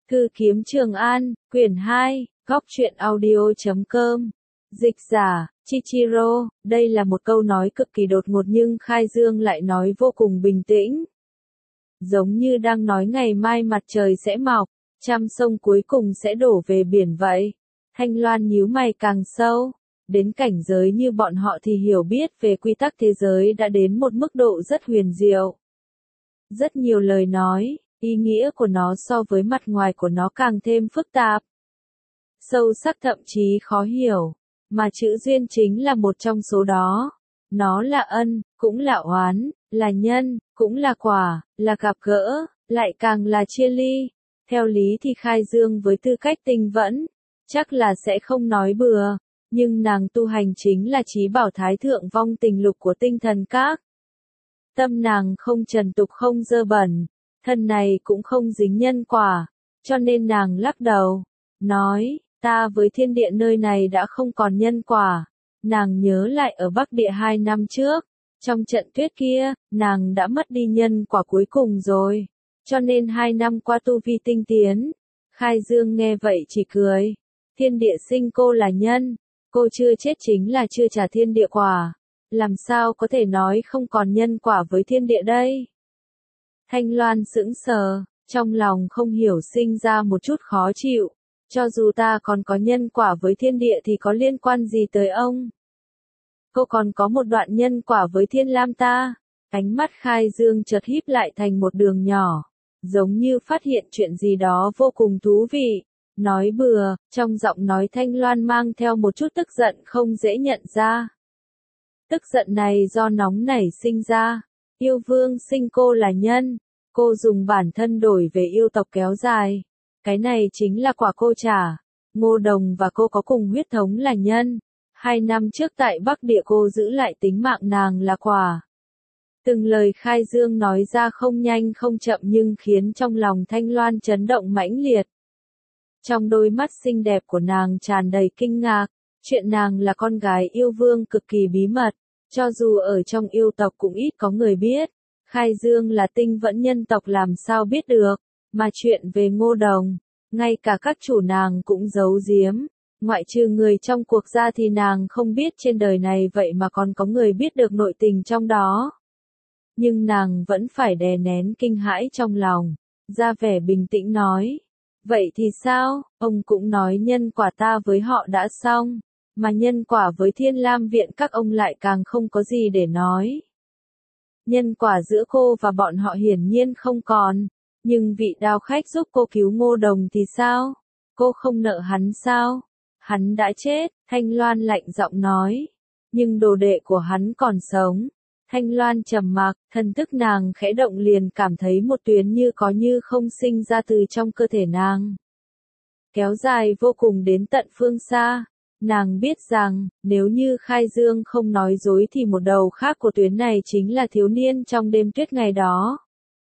Thư kiếm Trường An, quyển 2, góc truyện audio.com. Dịch giả, Chichiro, đây là một câu nói cực kỳ đột ngột nhưng Khai Dương lại nói vô cùng bình tĩnh. Giống như đang nói ngày mai mặt trời sẽ mọc, trăm sông cuối cùng sẽ đổ về biển vậy. Thanh Loan nhíu mày càng sâu. Đến cảnh giới như bọn họ thì hiểu biết về quy tắc thế giới đã đến một mức độ rất huyền diệu. Rất nhiều lời nói, ý nghĩa của nó so với mặt ngoài của nó càng thêm phức tạp, sâu sắc thậm chí khó hiểu, mà chữ duyên chính là một trong số đó. Nó là ân, cũng là oán, là nhân, cũng là quả, là gặp gỡ, lại càng là chia ly. Theo lý thì Khai Dương với tư cách tinh vẫn, chắc là sẽ không nói bừa, nhưng nàng tu hành chính là chí bảo thái thượng vong tình lục của tinh thần các. Tâm nàng không trần tục không dơ bẩn, thân này cũng không dính nhân quả, cho nên nàng lắc đầu, nói, ta với thiên địa nơi này đã không còn nhân quả. Nàng nhớ lại ở Bắc Địa 2 năm trước, trong trận tuyết kia, nàng đã mất đi nhân quả cuối cùng rồi, cho nên 2 năm qua tu vi tinh tiến. Khai Dương nghe vậy chỉ cười, thiên địa sinh cô là nhân, cô chưa chết chính là chưa trả thiên địa quả, làm sao có thể nói không còn nhân quả với thiên địa đây? Thanh Loan sững sờ, trong lòng không hiểu sinh ra một chút khó chịu, cho dù ta còn có nhân quả với thiên địa thì có liên quan gì tới ông? Cô còn có một đoạn nhân quả với Thiên Lam ta. Ánh mắt Khai Dương chợt híp lại thành một đường nhỏ, giống như phát hiện chuyện gì đó vô cùng thú vị. Nói bừa, trong giọng nói Thanh Loan mang theo một chút tức giận không dễ nhận ra. Tức giận này do nóng nảy sinh ra. Yêu vương sinh cô là nhân, cô dùng bản thân đổi về yêu tộc kéo dài. Cái này chính là quả cô trả. Ngô Đồng và cô có cùng huyết thống là nhân. 2 năm trước tại Bắc Địa cô giữ lại tính mạng nàng là quả. Từng lời Khai Dương nói ra không nhanh không chậm nhưng khiến trong lòng Thanh Loan chấn động mãnh liệt. Trong đôi mắt xinh đẹp của nàng tràn đầy kinh ngạc, chuyện nàng là con gái yêu vương cực kỳ bí mật, cho dù ở trong yêu tộc cũng ít có người biết. Khai Dương là tinh vẫn nhân tộc làm sao biết được, mà chuyện về Ngô Đồng, ngay cả các chủ nàng cũng giấu giếm. Ngoại trừ người trong cuộc ra thì nàng không biết trên đời này vậy mà còn có người biết được nội tình trong đó. Nhưng nàng vẫn phải đè nén kinh hãi trong lòng, ra vẻ bình tĩnh nói. Vậy thì sao, ông cũng nói nhân quả ta với họ đã xong, mà nhân quả với Thiên Lam viện các ông lại càng không có gì để nói. Nhân quả giữa cô và bọn họ hiển nhiên không còn, nhưng vị đao khách giúp cô cứu Ngô Đồng thì sao? Cô không nợ hắn sao? Hắn đã chết, Thanh Loan lạnh giọng nói. Nhưng đồ đệ của hắn còn sống. Thanh Loan trầm mặc, thần thức nàng khẽ động liền cảm thấy một tuyến như có như không sinh ra từ trong cơ thể nàng. Kéo dài vô cùng đến tận phương xa. Nàng biết rằng, nếu như Khai Dương không nói dối thì một đầu khác của tuyến này chính là thiếu niên trong đêm tuyết ngày đó.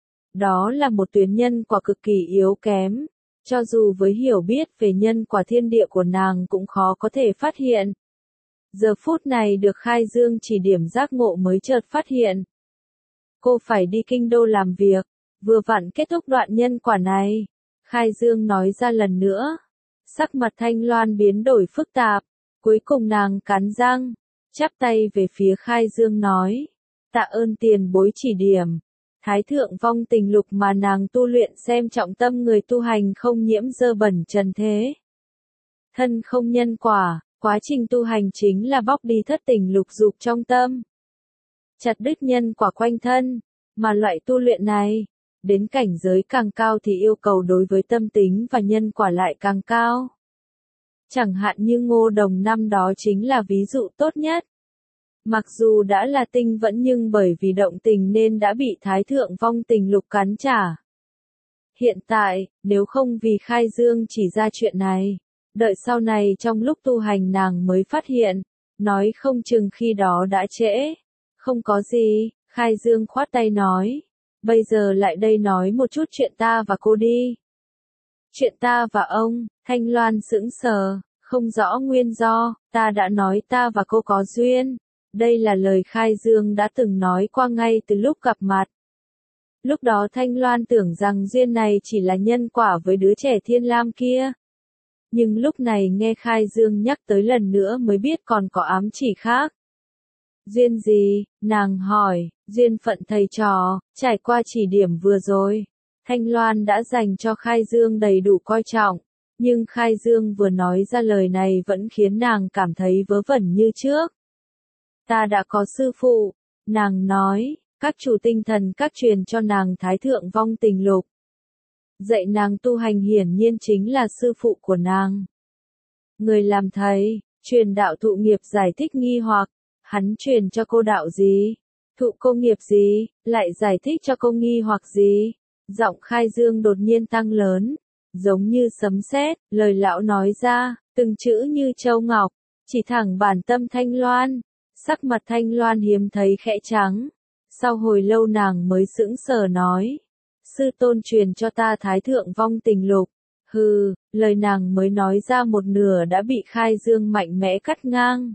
Đó là một tuyến nhân quả cực kỳ yếu kém. Cho dù với hiểu biết về nhân quả thiên địa của nàng cũng khó có thể phát hiện. Giờ phút này được Khai Dương chỉ điểm giác ngộ mới chợt phát hiện. Cô phải đi kinh đô làm việc, vừa vặn kết thúc đoạn nhân quả này. Khai Dương nói ra lần nữa. Sắc mặt Thanh Loan biến đổi phức tạp, cuối cùng nàng cắn răng, chắp tay về phía Khai Dương nói. Tạ ơn tiền bối chỉ điểm. Thái thượng vong tình lục mà nàng tu luyện xem trọng tâm người tu hành không nhiễm dơ bẩn trần thế. Thân không nhân quả, quá trình tu hành chính là bóc đi thất tình lục dục trong tâm. Chặt đứt nhân quả quanh thân, mà loại tu luyện này, đến cảnh giới càng cao thì yêu cầu đối với tâm tính và nhân quả lại càng cao. Chẳng hạn như Ngô Đồng năm đó chính là ví dụ tốt nhất. Mặc dù đã là tinh vẫn nhưng bởi vì động tình nên đã bị Thái thượng vong tình lục cắn trả. Hiện tại, nếu không vì Khai Dương chỉ ra chuyện này, đợi sau này trong lúc tu hành nàng mới phát hiện, nói không chừng khi đó đã trễ. Không có gì, Khai Dương khoát tay nói. Bây giờ lại đây nói một chút chuyện ta và cô đi. Chuyện ta và ông, Thanh Loan sững sờ, không rõ nguyên do, ta đã nói ta và cô có duyên. Đây là lời Khai Dương đã từng nói qua ngay từ lúc gặp mặt. Lúc đó Thanh Loan tưởng rằng duyên này chỉ là nhân quả với đứa trẻ Thiên Lam kia. Nhưng lúc này nghe Khai Dương nhắc tới lần nữa mới biết còn có ám chỉ khác. Duyên gì? Nàng hỏi. Duyên phận thầy trò, trải qua chỉ điểm vừa rồi. Thanh Loan đã dành cho Khai Dương đầy đủ coi trọng. Nhưng Khai Dương vừa nói ra lời này vẫn khiến nàng cảm thấy vớ vẩn như trước. Ta đã có sư phụ. Nàng nói, các chủ tinh thần các truyền cho nàng Thái Thượng Vong Tình Lục. Dạy nàng tu hành hiển nhiên chính là sư phụ của nàng. Người làm thầy, truyền đạo thụ nghiệp giải thích nghi hoặc, hắn truyền cho cô đạo gì? Thụ cô nghiệp gì? Lại giải thích cho cô nghi hoặc gì? Giọng Khai Dương đột nhiên tăng lớn, giống như sấm sét, lời lão nói ra, từng chữ như châu ngọc, chỉ thẳng bản tâm Thanh Loan. Sắc mặt Thanh Loan hiếm thấy khẽ trắng. Sau hồi lâu nàng mới sững sờ nói. Sư tôn truyền cho ta Thái Thượng Vong Tình Lục. Hừ, lời nàng mới nói ra một nửa đã bị Khai Dương mạnh mẽ cắt ngang.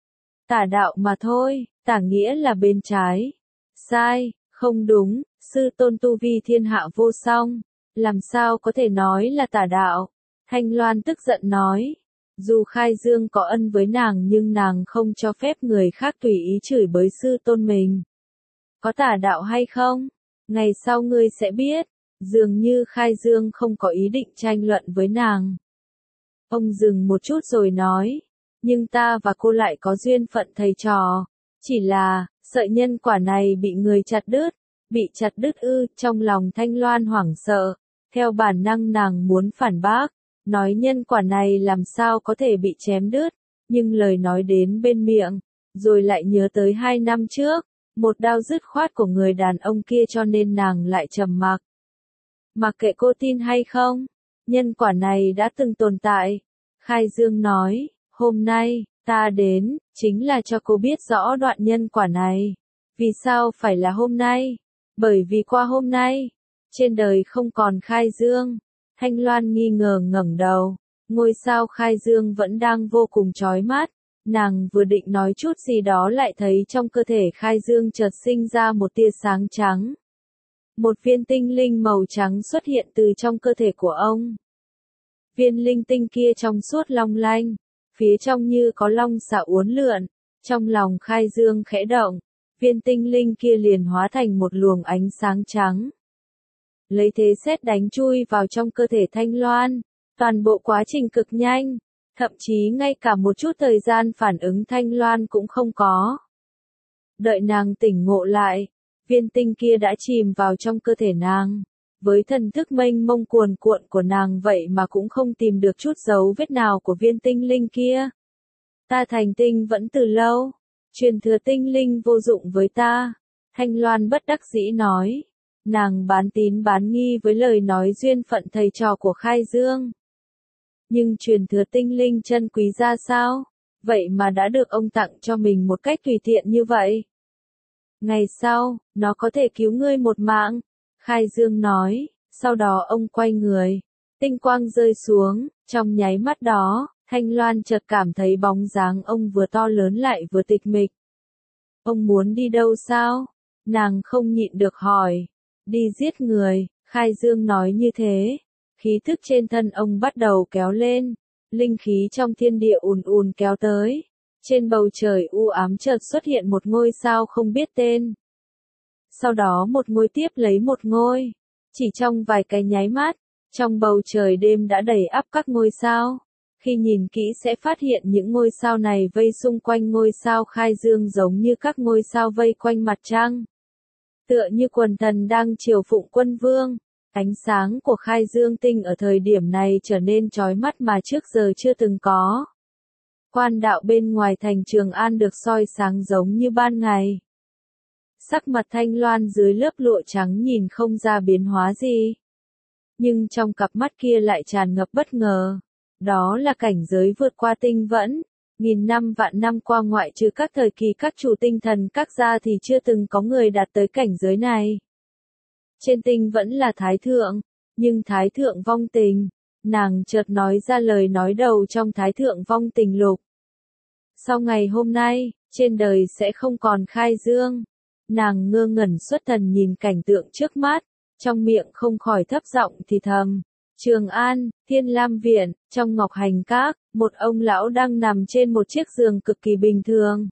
Tả đạo mà thôi, tả nghĩa là bên trái. Sai, không đúng, sư tôn tu vi thiên hạ vô song. Làm sao có thể nói là tả đạo? Thanh Loan tức giận nói. Dù Khai Dương có ân với nàng nhưng nàng không cho phép người khác tùy ý chửi bới sư tôn mình. Có tả đạo hay không? Ngày sau ngươi sẽ biết. Dường như Khai Dương không có ý định tranh luận với nàng. Ông dừng một chút rồi nói. Nhưng ta và cô lại có duyên phận thầy trò. Chỉ là, sợi nhân quả này bị người chặt đứt. Bị chặt đứt ư, trong lòng Thanh Loan hoảng sợ. Theo bản năng nàng muốn phản bác. Nói nhân quả này làm sao có thể bị chém đứt. Nhưng lời nói đến bên miệng. Rồi lại nhớ tới 2 năm trước. Một đao dứt khoát của người đàn ông kia cho nên nàng lại trầm mặc. Mặc kệ cô tin hay không, nhân quả này đã từng tồn tại. Khai Dương nói, hôm nay, ta đến, chính là cho cô biết rõ đoạn nhân quả này. Vì sao phải là hôm nay? Bởi vì qua hôm nay, trên đời không còn Khai Dương. Thanh Loan nghi ngờ ngẩng đầu, ngôi sao Khai Dương vẫn đang vô cùng chói mắt. Nàng vừa định nói chút gì đó lại thấy trong cơ thể Khai Dương chợt sinh ra một tia sáng trắng. Một viên tinh linh màu trắng xuất hiện từ trong cơ thể của ông. Viên linh tinh kia trong suốt long lanh, phía trong như có long xà uốn lượn. Trong lòng Khai Dương khẽ động, viên tinh linh kia liền hóa thành một luồng ánh sáng trắng. Lấy thế sét đánh chui vào trong cơ thể Thanh Loan. Toàn bộ quá trình cực nhanh. Thậm chí ngay cả một chút thời gian phản ứng Thanh Loan cũng không có. Đợi nàng tỉnh ngộ lại, viên tinh kia đã chìm vào trong cơ thể nàng. Với thần thức mênh mông cuồn cuộn của nàng vậy mà cũng không tìm được chút dấu vết nào của viên tinh linh kia. Ta thành tinh vẫn từ lâu, truyền thừa tinh linh vô dụng với ta. Thanh Loan bất đắc dĩ nói. Nàng bán tín bán nghi với lời nói duyên phận thầy trò của Khai Dương. Nhưng truyền thừa tinh linh chân quý ra sao? Vậy mà đã được ông tặng cho mình một cách tùy tiện như vậy. Ngày sau, nó có thể cứu ngươi một mạng. Khai Dương nói, sau đó ông quay người. Tinh quang rơi xuống, trong nháy mắt đó, Thanh Loan chợt cảm thấy bóng dáng ông vừa to lớn lại vừa tịch mịch. Ông muốn đi đâu sao? Nàng không nhịn được hỏi. Đi giết người, Khai Dương nói như thế. Khí thức trên thân ông bắt đầu kéo lên, linh khí trong thiên địa ùn ùn kéo tới. Trên bầu trời u ám chợt xuất hiện một ngôi sao không biết tên. Sau đó một ngôi tiếp lấy một ngôi. Chỉ trong vài cái nháy mắt, trong bầu trời đêm đã đầy ắp các ngôi sao. Khi nhìn kỹ sẽ phát hiện những ngôi sao này vây xung quanh ngôi sao Khai Dương giống như các ngôi sao vây quanh mặt trăng. Tựa như quần thần đang triều phụng quân vương. Ánh sáng của Khai Dương tinh ở thời điểm này trở nên chói mắt mà trước giờ chưa từng có. Quan đạo bên ngoài thành Trường An được soi sáng giống như ban ngày. Sắc mặt Thanh Loan dưới lớp lụa trắng nhìn không ra biến hóa gì. Nhưng trong cặp mắt kia lại tràn ngập bất ngờ. Đó là cảnh giới vượt qua tinh vẫn. Nghìn năm vạn năm qua ngoại trừ các thời kỳ các chủ tinh thần các gia thì chưa từng có người đạt tới cảnh giới này. Trên tinh vẫn là Thái Thượng, nhưng Thái Thượng Vong Tình. Nàng chợt nói ra lời nói đầu trong Thái Thượng Vong Tình Lục. Sau ngày hôm nay, trên đời sẽ không còn Khai Dương. Nàng ngơ ngẩn xuất thần nhìn cảnh tượng trước mắt, trong miệng không khỏi thấp giọng thì thầm. Trường An, Thiên Lam Viện, trong Ngọc Hành Các, một ông lão đang nằm trên một chiếc giường cực kỳ bình thường.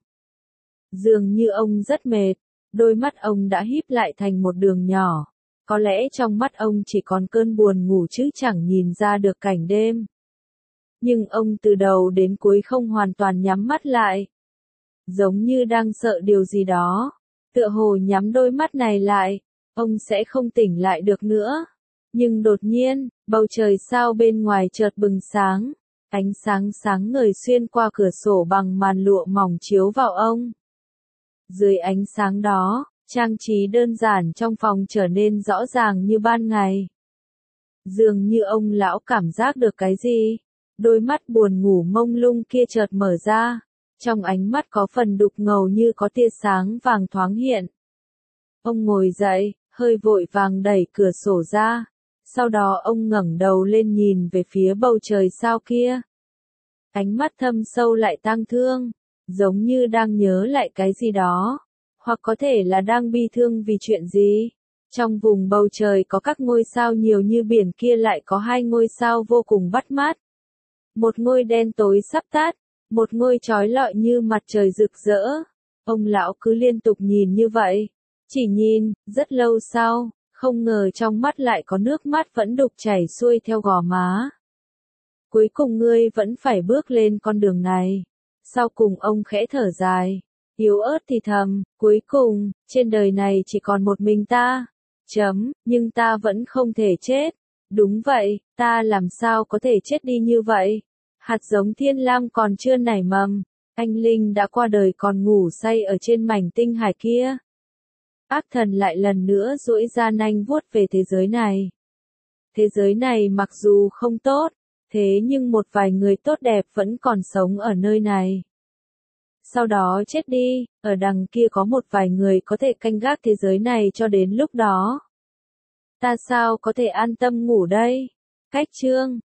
Dường như ông rất mệt, đôi mắt ông đã híp lại thành một đường nhỏ. Có lẽ trong mắt ông chỉ còn cơn buồn ngủ chứ chẳng nhìn ra được cảnh đêm. Nhưng ông từ đầu đến cuối không hoàn toàn nhắm mắt lại. Giống như đang sợ điều gì đó. Tựa hồ nhắm đôi mắt này lại, ông sẽ không tỉnh lại được nữa. Nhưng đột nhiên, bầu trời sao bên ngoài chợt bừng sáng. Ánh sáng sáng ngời xuyên qua cửa sổ bằng màn lụa mỏng chiếu vào ông. Dưới ánh sáng đó, trang trí đơn giản trong phòng trở nên rõ ràng như ban ngày. Dường như ông lão cảm giác được cái gì. Đôi mắt buồn ngủ mông lung kia chợt mở ra. Trong ánh mắt có phần đục ngầu như có tia sáng vàng thoáng hiện. Ông ngồi dậy, hơi vội vàng đẩy cửa sổ ra. Sau đó ông ngẩng đầu lên nhìn về phía bầu trời sao kia. Ánh mắt thâm sâu lại tang thương, giống như đang nhớ lại cái gì đó. Hoặc có thể là đang bi thương vì chuyện gì. Trong vùng bầu trời có các ngôi sao nhiều như biển kia lại có hai ngôi sao vô cùng bắt mắt. Một ngôi đen tối sắp tắt, một ngôi chói lọi như mặt trời rực rỡ. Ông lão cứ liên tục nhìn như vậy. Chỉ nhìn, rất lâu sau, không ngờ trong mắt lại có nước mắt vẫn đục chảy xuôi theo gò má. Cuối cùng ngươi vẫn phải bước lên con đường này. Sau cùng ông khẽ thở dài, yếu ớt thì thầm, cuối cùng, trên đời này chỉ còn một mình ta. Nhưng ta vẫn không thể chết. Đúng vậy, ta làm sao có thể chết đi như vậy? Hạt giống thiên lam còn chưa nảy mầm. Anh Linh đã qua đời còn ngủ say ở trên mảnh tinh hải kia. Ác thần lại lần nữa duỗi ra nanh vuốt về thế giới này. Thế giới này mặc dù không tốt, thế nhưng một vài người tốt đẹp vẫn còn sống ở nơi này. Sau đó chết đi, ở đằng kia có một vài người có thể canh gác thế giới này cho đến lúc đó. Ta sao có thể an tâm ngủ đây? Cách chương